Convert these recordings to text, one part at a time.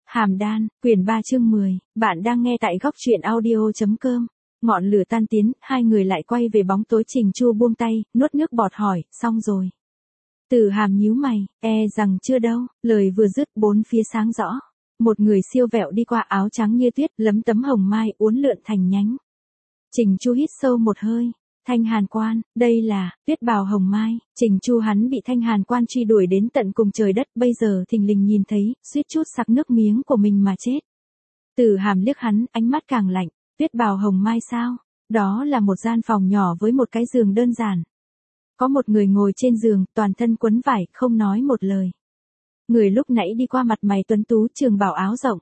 Hàm đan, quyển 3 chương 10, bạn đang nghe tại góc truyện audio.com. Ngọn lửa tan tiến, hai người lại quay về bóng tối. Trình Chu buông tay, nuốt nước bọt hỏi, xong rồi. Tử Hàm nhíu mày, rằng chưa đâu, lời vừa dứt bốn phía sáng rõ. Một người siêu vẹo đi qua, áo trắng như tuyết, lấm tấm hồng mai uốn lượn thành nhánh. Trình Chu hít sâu một hơi. Thanh Hàn Quan, đây là tuyết bào hồng mai. Trình Chu hắn bị Thanh Hàn Quan truy đuổi đến tận cùng trời đất, bây giờ thình lình nhìn thấy, suýt chút sặc nước miếng của mình mà chết. Tử Hàm liếc hắn, ánh mắt càng lạnh. Tuyết bào hồng mai sao? Đó là một gian phòng nhỏ với một cái giường đơn giản. Có một người ngồi trên giường, toàn thân quấn vải, không nói một lời. Người lúc nãy đi qua mặt mày tuấn tú, trường bào áo rộng.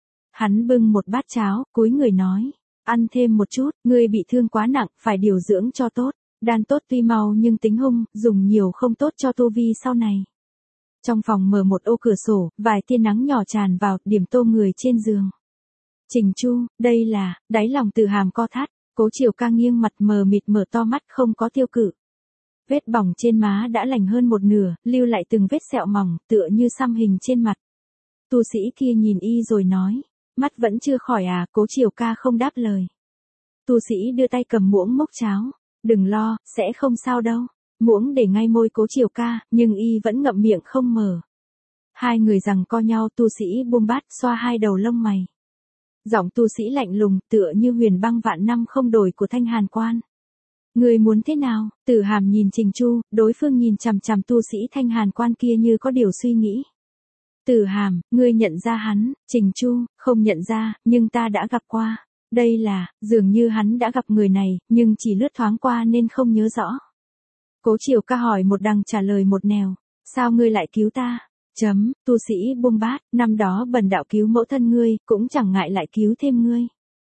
Hắn bưng một bát cháo, cúi người nói. Ăn thêm một chút, ngươi bị thương quá nặng, phải điều dưỡng cho tốt. Đan tốt tuy mau nhưng tính hung, dùng nhiều không tốt cho tu vi sau này. Trong phòng mở một ô cửa sổ, vài tia nắng nhỏ tràn vào, điểm tô người trên giường. Trình Chu, đây là, đáy lòng Tử Hàm co thắt, Cố Chiều Ca nghiêng mặt mờ mịt mở to mắt không có tiêu cự. Vết bỏng trên má đã lành hơn một nửa, lưu lại từng vết sẹo mỏng, tựa như xăm hình trên mặt. Tu sĩ kia nhìn y rồi nói. Mắt vẫn chưa khỏi à? Cố Chiều Ca không đáp lời. Tu sĩ đưa tay cầm muỗng múc cháo. Đừng lo, sẽ không sao đâu. Muỗng để ngay môi Cố Chiều Ca, nhưng y vẫn ngậm miệng không mở. Hai người giằng co nhau, tu sĩ buông bát xoa hai đầu lông mày. Giọng tu sĩ lạnh lùng, tựa như huyền băng vạn năm không đổi của Thanh Hàn Quan. Người muốn thế nào? Tử Hàm nhìn Trình Chu, đối phương nhìn chằm chằm tu sĩ Thanh Hàn Quan kia như có điều suy nghĩ. Tử Hàm, ngươi nhận ra hắn? Trình Chu, không nhận ra, nhưng ta đã gặp qua. Đây là, dường như hắn đã gặp người này, nhưng chỉ lướt thoáng qua nên không nhớ rõ. Cố Chiều Ca hỏi một đằng trả lời một nẻo. Sao ngươi lại cứu ta? Tu sĩ buông bát, năm đó bần đạo cứu mẫu thân ngươi, cũng chẳng ngại lại cứu thêm ngươi.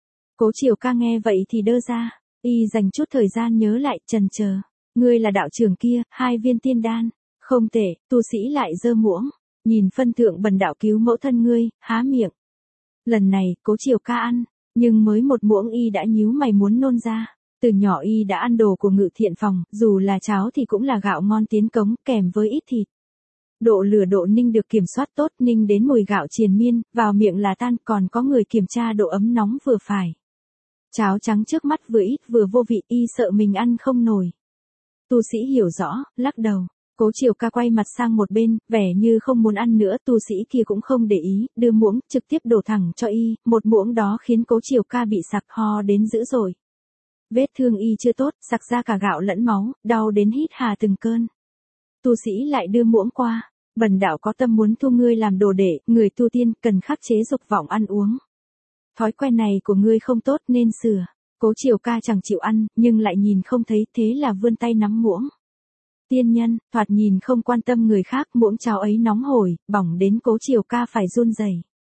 Cố Chiều Ca nghe vậy thì đơ ra. Y dành chút thời gian nhớ lại, chần chờ. Ngươi là đạo trưởng kia, 2 viên tiên đan. Không tệ, tu sĩ lại giơ muỗng. Nhìn phân thượng bần đạo cứu mẫu thân ngươi, há miệng. Lần này, Cố Chiều Ca ăn, nhưng mới một muỗng y đã nhíu mày muốn nôn ra. Từ nhỏ y đã ăn đồ của Ngự Thiện Phòng, dù là cháo thì cũng là gạo ngon tiến cống, kèm với ít thịt. Độ lửa độ ninh được kiểm soát tốt, ninh đến mùi gạo triền miên, vào miệng là tan, còn có người kiểm tra độ ấm nóng vừa phải. Cháo trắng trước mắt vừa ít vừa vô vị, y sợ mình ăn không nổi. Tu sĩ hiểu rõ, lắc đầu. Cố Chiều Ca quay mặt sang một bên, vẻ như không muốn ăn nữa, tu sĩ kia cũng không để ý, đưa muỗng, trực tiếp đổ thẳng cho y, một muỗng đó khiến Cố Chiều Ca bị sặc ho đến dữ dội. Vết thương y chưa tốt, sặc ra cả gạo lẫn máu, đau đến hít hà từng cơn. Tu sĩ lại đưa muỗng qua, bần đạo có tâm muốn thu ngươi làm đồ đệ, người tu tiên cần khắc chế dục vọng ăn uống. Thói quen này của ngươi không tốt nên sửa. Cố Chiều Ca chẳng chịu ăn, nhưng lại nhìn không thấy, thế là vươn tay nắm muỗng. Tiên nhân, thoạt nhìn không quan tâm người khác, muỗng cháo ấy nóng hổi, bỏng đến Cố Chiều Ca phải run rẩy.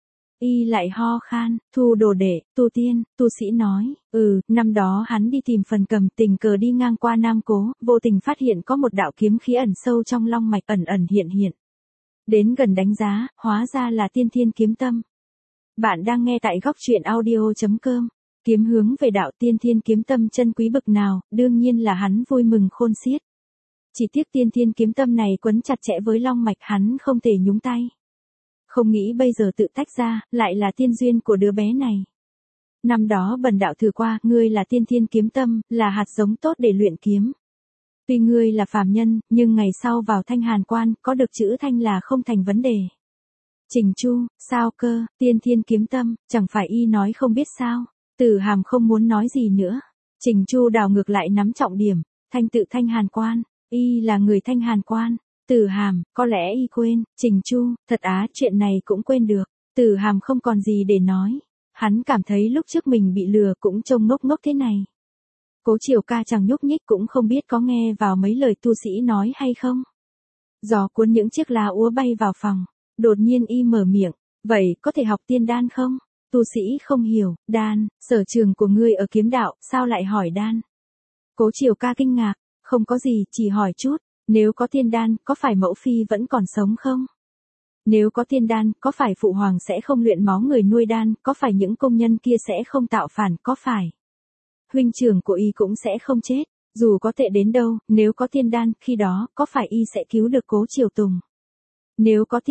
Y lại ho khan, thu đồ đệ, tu tiên, tu sĩ nói, năm đó hắn đi tìm Phần Cầm, tình cờ đi ngang qua Nam Cố, vô tình phát hiện có một đạo kiếm khí ẩn sâu trong long mạch, ẩn ẩn hiện hiện. Đến gần đánh giá, hóa ra là Tiên Thiên Kiếm Tâm. Bạn đang nghe tại góc truyện audio.com. Kiếm hướng về đạo Tiên Thiên Kiếm Tâm chân quý bực nào, đương nhiên là hắn vui mừng khôn xiết. Chỉ tiếc Tiên Thiên Kiếm Tâm này quấn chặt chẽ với long mạch, hắn không thể nhúng tay. Không nghĩ bây giờ tự tách ra, lại là tiên duyên của đứa bé này. Năm đó bần đạo thử qua, ngươi là Tiên Thiên Kiếm Tâm, là hạt giống tốt để luyện kiếm. Tuy ngươi là phàm nhân, nhưng ngày sau vào Thanh Hàn Quan, có được chữ Thanh là không thành vấn đề. Trình Chu, sao cơ? Tiên Thiên Kiếm Tâm, chẳng phải y nói không biết sao? Tử Hàm không muốn nói gì nữa. Trình Chu đảo ngược lại nắm trọng điểm, thanh tự Thanh Hàn Quan, y là người Thanh Hàn Quan. Tử Hàm, có lẽ y quên. Trình Chu, thật á, chuyện này cũng quên được. Tử Hàm không còn gì để nói. Hắn cảm thấy lúc trước mình bị lừa cũng trông ngốc ngốc thế này. Cố Chiều Ca chẳng nhúc nhích, cũng không biết có nghe vào mấy lời tu sĩ nói hay không. Gió cuốn những chiếc lá úa bay vào phòng. Đột nhiên y mở miệng, vậy có thể học tiên đan không? Tu sĩ không hiểu, đan, sở trường của ngươi ở kiếm đạo, sao lại hỏi đan? Cố Chiều Ca kinh ngạc, không có gì, chỉ hỏi chút, nếu có tiên đan, có phải mẫu phi vẫn còn sống không? Nếu có tiên đan, có phải phụ hoàng sẽ không luyện máu người nuôi đan, có phải những công nhân kia sẽ không tạo phản, có phải huynh trưởng của y cũng sẽ không chết, dù có tệ đến đâu, nếu có tiên đan, khi đó, có phải y sẽ cứu được Cố Chiều Tùng? Nếu có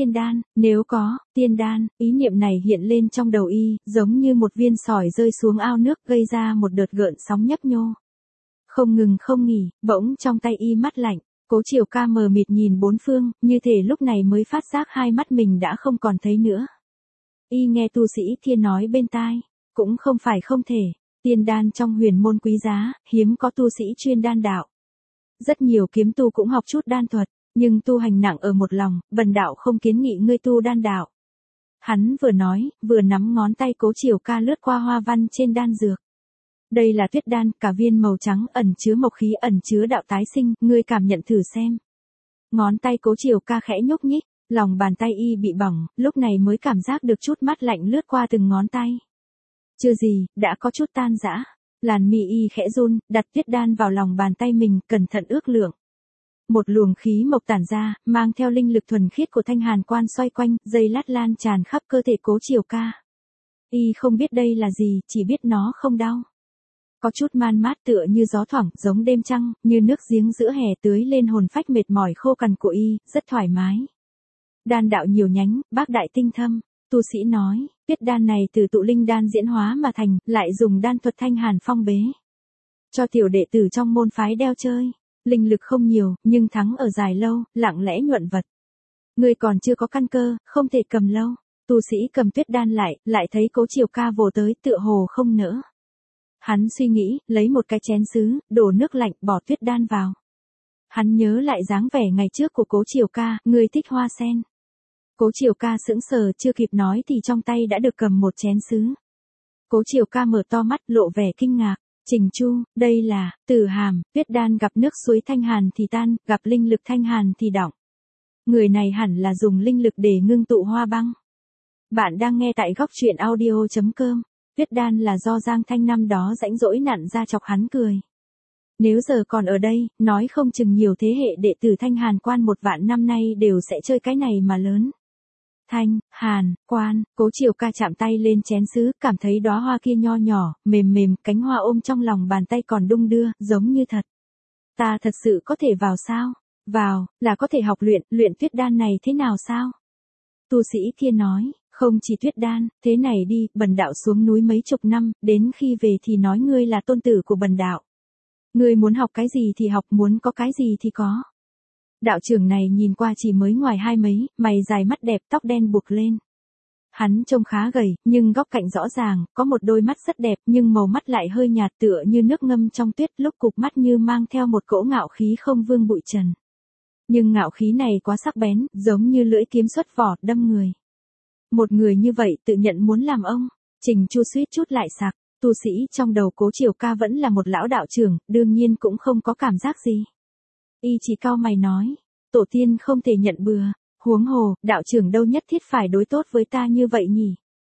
tiên đan, ý niệm này hiện lên trong đầu y, giống như một viên sỏi rơi xuống ao nước gây ra một đợt gợn sóng nhấp nhô. Không ngừng không nghỉ, bỗng trong tay y mát lạnh, Cố Chiều Ca mờ mịt nhìn bốn phương, như thể lúc này mới phát giác hai mắt mình đã không còn thấy nữa. Y nghe tu sĩ kia nói bên tai, cũng không phải không thể, tiên đan trong huyền môn quý giá, hiếm có tu sĩ chuyên đan đạo. Rất nhiều kiếm tu cũng học chút đan thuật, nhưng tu hành nặng ở một lòng, bần đạo không kiến nghị ngươi tu đan đạo. Hắn vừa nói, vừa nắm ngón tay Cố Chiều Ca lướt qua hoa văn trên đan dược. Đây là tuyết đan, cả viên màu trắng ẩn chứa mộc khí, ẩn chứa đạo tái sinh, ngươi cảm nhận thử xem. Ngón tay Cố Chiều Ca khẽ nhúc nhích, lòng bàn tay y bị bỏng, lúc này mới cảm giác được chút mát lạnh lướt qua từng ngón tay. Chưa gì, đã có chút tan rã. Làn mi y khẽ run, đặt tuyết đan vào lòng bàn tay mình, cẩn thận ước lượng. Một luồng khí mộc tản ra, mang theo linh lực thuần khiết của Thanh Hàn Quan xoay quanh, dây lát lan tràn khắp cơ thể Cố Chiều Ca. Y không biết đây là gì, chỉ biết nó không đau. Có chút man mát tựa như gió thoảng, giống đêm trăng, như nước giếng giữa hè tưới lên hồn phách mệt mỏi khô cằn của y, rất thoải mái. Đan đạo nhiều nhánh, bác đại tinh thâm, tu sĩ nói, tuyết đan này từ tụ linh đan diễn hóa mà thành, lại dùng đan thuật Thanh Hàn phong bế. Cho tiểu đệ tử trong môn phái đeo chơi, linh lực không nhiều, nhưng thắng ở dài lâu, lặng lẽ nhuận vật. Người còn chưa có căn cơ, không thể cầm lâu. Tu sĩ cầm tuyết đan lại thấy Cố Chiều Ca vồ tới tựa hồ không nỡ. Hắn suy nghĩ, lấy một cái chén sứ, đổ nước lạnh, bỏ tuyết đan vào. Hắn nhớ lại dáng vẻ ngày trước của Cố Chiều Ca, người thích hoa sen. Cố Chiều Ca sững sờ, chưa kịp nói thì trong tay đã được cầm một chén sứ. Cố Chiều Ca mở to mắt, lộ vẻ kinh ngạc. Trình Chu, đây là, Tử Hàm, tuyết đan gặp nước suối Thanh Hàn thì tan, gặp linh lực Thanh Hàn thì đọng. Người này hẳn là dùng linh lực để ngưng tụ hoa băng. Bạn đang nghe tại góc truyện audio.com. Tuyết đan là do Giang Thanh năm đó rãnh rỗi nặn ra chọc hắn cười. Nếu giờ còn ở đây, nói không chừng nhiều thế hệ đệ tử Thanh Hàn Quan 1 vạn năm nay đều sẽ chơi cái này mà lớn. Thanh, Hàn, Quan, Cố Chiều Ca chạm tay lên chén sứ, cảm thấy đóa hoa kia nho nhỏ, mềm mềm, cánh hoa ôm trong lòng bàn tay còn đung đưa, giống như thật. Ta thật sự có thể vào sao? Vào, là có thể học luyện tuyết đan này thế nào sao? Tu sĩ kia nói, không chỉ tuyết đan, thế này đi, bần đạo xuống núi mấy chục năm, đến khi về thì nói ngươi là tôn tử của bần đạo. Ngươi muốn học cái gì thì học, muốn có cái gì thì có. Đạo trưởng này nhìn qua chỉ mới ngoài 20 mấy, mày dài mắt đẹp, tóc đen buộc lên. Hắn trông khá gầy, nhưng góc cạnh rõ ràng, có một đôi mắt rất đẹp, nhưng màu mắt lại hơi nhạt tựa như nước ngâm trong tuyết, lúc cụp mắt như mang theo một cỗ ngạo khí không vương bụi trần. Nhưng ngạo khí này quá sắc bén, giống như lưỡi kiếm xuất vỏ, đâm người. Một người như vậy tự nhận muốn làm ông. Trình Chu suýt chút lại sặc. Tu sĩ trong đầu Cố Chiều Ca vẫn là một lão đạo trưởng, đương nhiên cũng không có cảm giác gì. Y chỉ cau mày nói, tổ tiên không thể nhận bừa, huống hồ, đạo trưởng đâu nhất thiết phải đối tốt với ta như vậy nhỉ.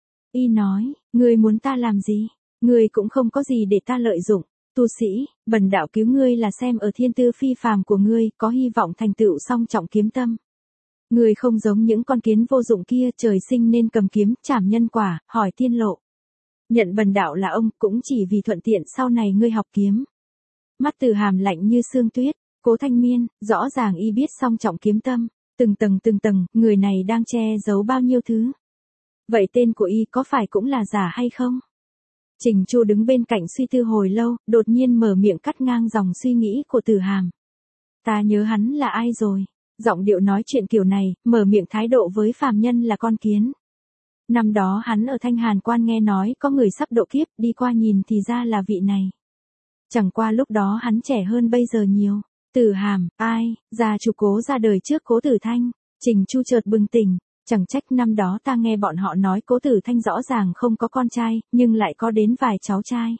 Y nói, ngươi muốn ta làm gì? Ngươi cũng không có gì để ta lợi dụng. Tu sĩ, bần đạo cứu ngươi là xem ở thiên tư phi phàm của ngươi, có hy vọng thành tựu song trọng kiếm tâm. Ngươi không giống những con kiến vô dụng kia, trời sinh nên cầm kiếm, trảm nhân quả, hỏi tiên lộ. Nhận bần đạo là ông, cũng chỉ vì thuận tiện sau này ngươi học kiếm. Mắt Từ Hàm lạnh như sương tuyết. Cố Thanh Miên, rõ ràng y biết song trọng kiếm tâm, từng tầng, người này đang che giấu bao nhiêu thứ. Vậy tên của y có phải cũng là giả hay không? Trình Chu đứng bên cạnh suy tư hồi lâu, đột nhiên mở miệng cắt ngang dòng suy nghĩ của Từ Hàm. Ta nhớ hắn là ai rồi? Giọng điệu nói chuyện kiểu này, mở miệng thái độ với phàm nhân là con kiến. Năm đó hắn ở Thanh Hàn Quan nghe nói có người sắp độ kiếp, đi qua nhìn thì ra là vị này. Chẳng qua lúc đó hắn trẻ hơn bây giờ nhiều. Tử Hàm, ai, gia chủ Cố ra đời trước Cố Tử Thanh. Trình Chu chợt bừng tỉnh, chẳng trách năm đó ta nghe bọn họ nói Cố Tử Thanh rõ ràng không có con trai, nhưng lại có đến vài cháu trai.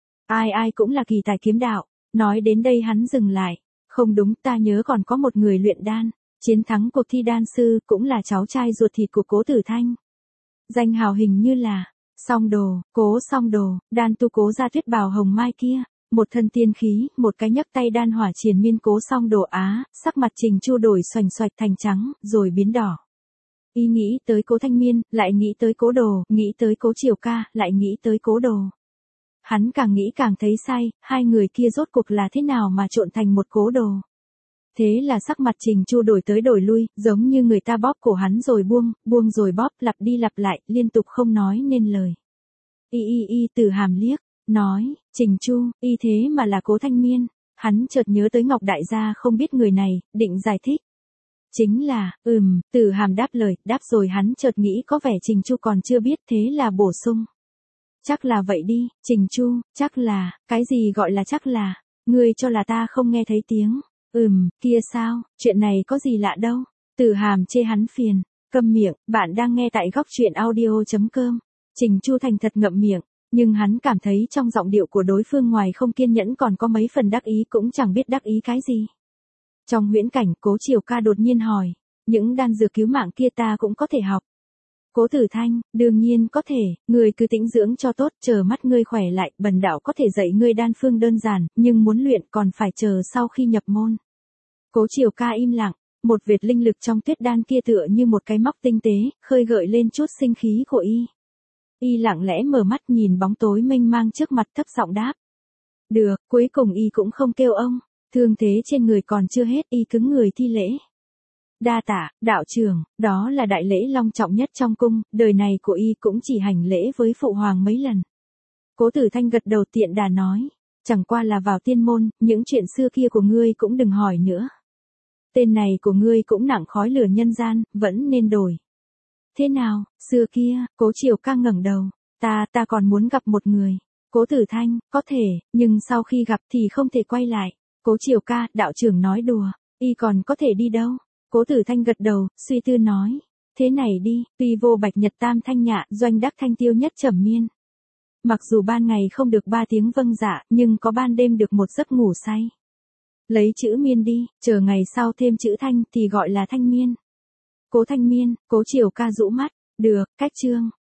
Ai cũng là kỳ tài kiếm đạo. Nói đến đây hắn dừng lại. Không đúng, ta nhớ còn có một người luyện đan, chiến thắng cuộc thi đan sư, cũng là cháu trai ruột thịt của Cố Tử Thanh. Danh hào hình như là Song Đồ, Cố Song Đồ, đan tu Cố gia Tuyết Bào hồng mai kia. Một thân tiên khí, một cái nhấc tay đan hỏa triền miên Cố Song Đồ á, sắc mặt Trình Chu đổi xoành xoạch thành trắng, rồi biến đỏ. Y nghĩ tới Cố Thanh Miên, lại nghĩ tới Cố Đồ, nghĩ tới Cố Chiều Ca, lại nghĩ tới Cố Đồ. Hắn càng nghĩ càng thấy sai, hai người kia rốt cuộc là thế nào mà trộn thành một Cố Đồ. Thế là sắc mặt Trình Chu đổi tới đổi lui, giống như người ta bóp cổ hắn rồi buông, buông rồi bóp, lặp đi lặp lại, liên tục không nói nên lời. Từ Hàm liếc, nói, Trình Chu, thế mà là Cố Thanh Miên. Hắn chợt nhớ tới Ngọc Đại gia không biết người này, định giải thích. Chính là, Từ Hàm đáp lời, đáp rồi hắn chợt nghĩ có vẻ Trình Chu còn chưa biết, thế là bổ sung. Chắc là vậy đi, Trình Chu, chắc là, cái gì gọi là chắc là, ngươi cho là ta không nghe thấy tiếng. Kia sao, chuyện này có gì lạ đâu. Từ Hàm chê hắn phiền, câm miệng, bạn đang nghe tại góc truyện audio.com. Trình Chu thành thật ngậm miệng, nhưng hắn cảm thấy trong giọng điệu của đối phương ngoài không kiên nhẫn còn có mấy phần đắc ý, cũng chẳng biết đắc ý cái gì. Trong huyễn cảnh, Cố Triều Ca đột nhiên hỏi, những đan dược cứu mạng kia ta cũng có thể học. Cố Tử Thanh, đương nhiên có thể, ngươi cứ tĩnh dưỡng cho tốt, chờ mắt ngươi khỏe lại, bần đạo có thể dạy ngươi đan phương đơn giản, nhưng muốn luyện còn phải chờ sau khi nhập môn. Cố Triều Ca im lặng, một vệt linh lực trong tuyết đan kia tựa như một cái móc tinh tế, khơi gợi lên chút sinh khí của y. Y lặng lẽ mở mắt nhìn bóng tối mênh mang trước mặt, thấp giọng đáp. Được, cuối cùng y cũng không kêu ông, thương thế trên người còn chưa hết, y cứng người thi lễ. Đa tạ, đạo trưởng, đó là đại lễ long trọng nhất trong cung, đời này của y cũng chỉ hành lễ với phụ hoàng mấy lần. Cố Tử Thanh gật đầu tiện đà nói, chẳng qua là vào tiên môn, những chuyện xưa kia của ngươi cũng đừng hỏi nữa. Tên này của ngươi cũng nặng khói lửa nhân gian, vẫn nên đổi. Thế nào, xưa kia, Cố Triều Ca ngẩng đầu, ta còn muốn gặp một người. Cố Tử Thanh, có thể, nhưng sau khi gặp thì không thể quay lại. Cố Triều Ca, đạo trưởng nói đùa, y còn có thể đi đâu? Cố Tử Thanh gật đầu, suy tư nói, thế này đi, tuy vô bạch nhật tam thanh nhạ, doanh đắc thanh tiêu nhất trầm miên. Mặc dù ban ngày không được 3 tiếng vâng dạ, nhưng có ban đêm được một giấc ngủ say. Lấy chữ miên đi, chờ ngày sau thêm chữ thanh thì gọi là thanh miên. Cố Thanh Miên, Cố Triều Ca rũ mắt, được, cách chương.